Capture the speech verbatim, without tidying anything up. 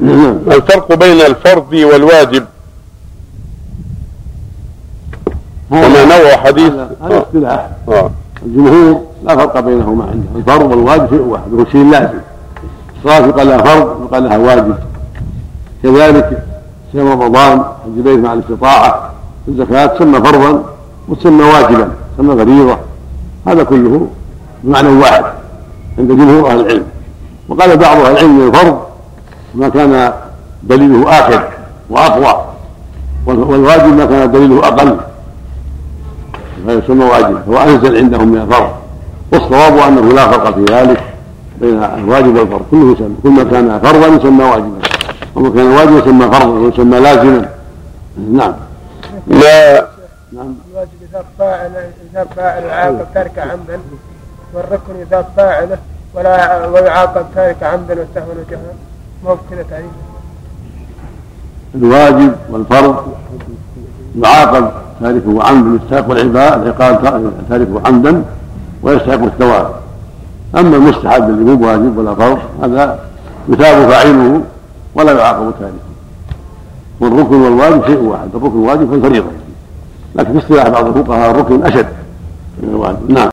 الفرق بين الفرض والواجب وما نوع حديث هذا اصطلاح. الجمهور لا فرق بينهما عندهم، الفرض والواجب شيء واحد وهو شيء لازم. الصلاة يقال لها فرض ويقال لها واجب. كذلك صيام رمضان حج البيت مع الاستطاعة، الزكاة تسمى فرضا وتسمى واجبا، تسمى فريضة. هذا كله بمعنى واحد عند جمهور أهل العلم. وقال بعض أهل العلم من الفرض ما كان دليله آخر وأقوى، والواجب ما كان دليله أقل فيسمى واجب، هو أنزل عندهم من الفرض. والصواب أنه لا فرق في ذلك بين الواجب والفرض، كله يسمى، كل ما كان فرضا يسمى واجبا، وما كان واجبا يسمى فرضا ويسمى لازما. نعم. لا. نعم. الواجب إذا فاعل إذا فاعل يعاقب تارك عمدا، والركن إذا فاعله ولا ويعاقب تارك عمدا والسهو والجهل. ما كذا تعريف. الواجب والفرض يعاقب تاركه عمدا يستحق العقاب تاركه عمدا ويستحق الثواب. أما المستحب اللي مو واجب ولا فرض هذا يثاب فاعله ولا يعاقب تاركه. والركن والواجب شيء واحد، الركن الواجب والفريضة، لكن في اصطلاح بعض الفقهاء الركن أشد من الواجب. نعم.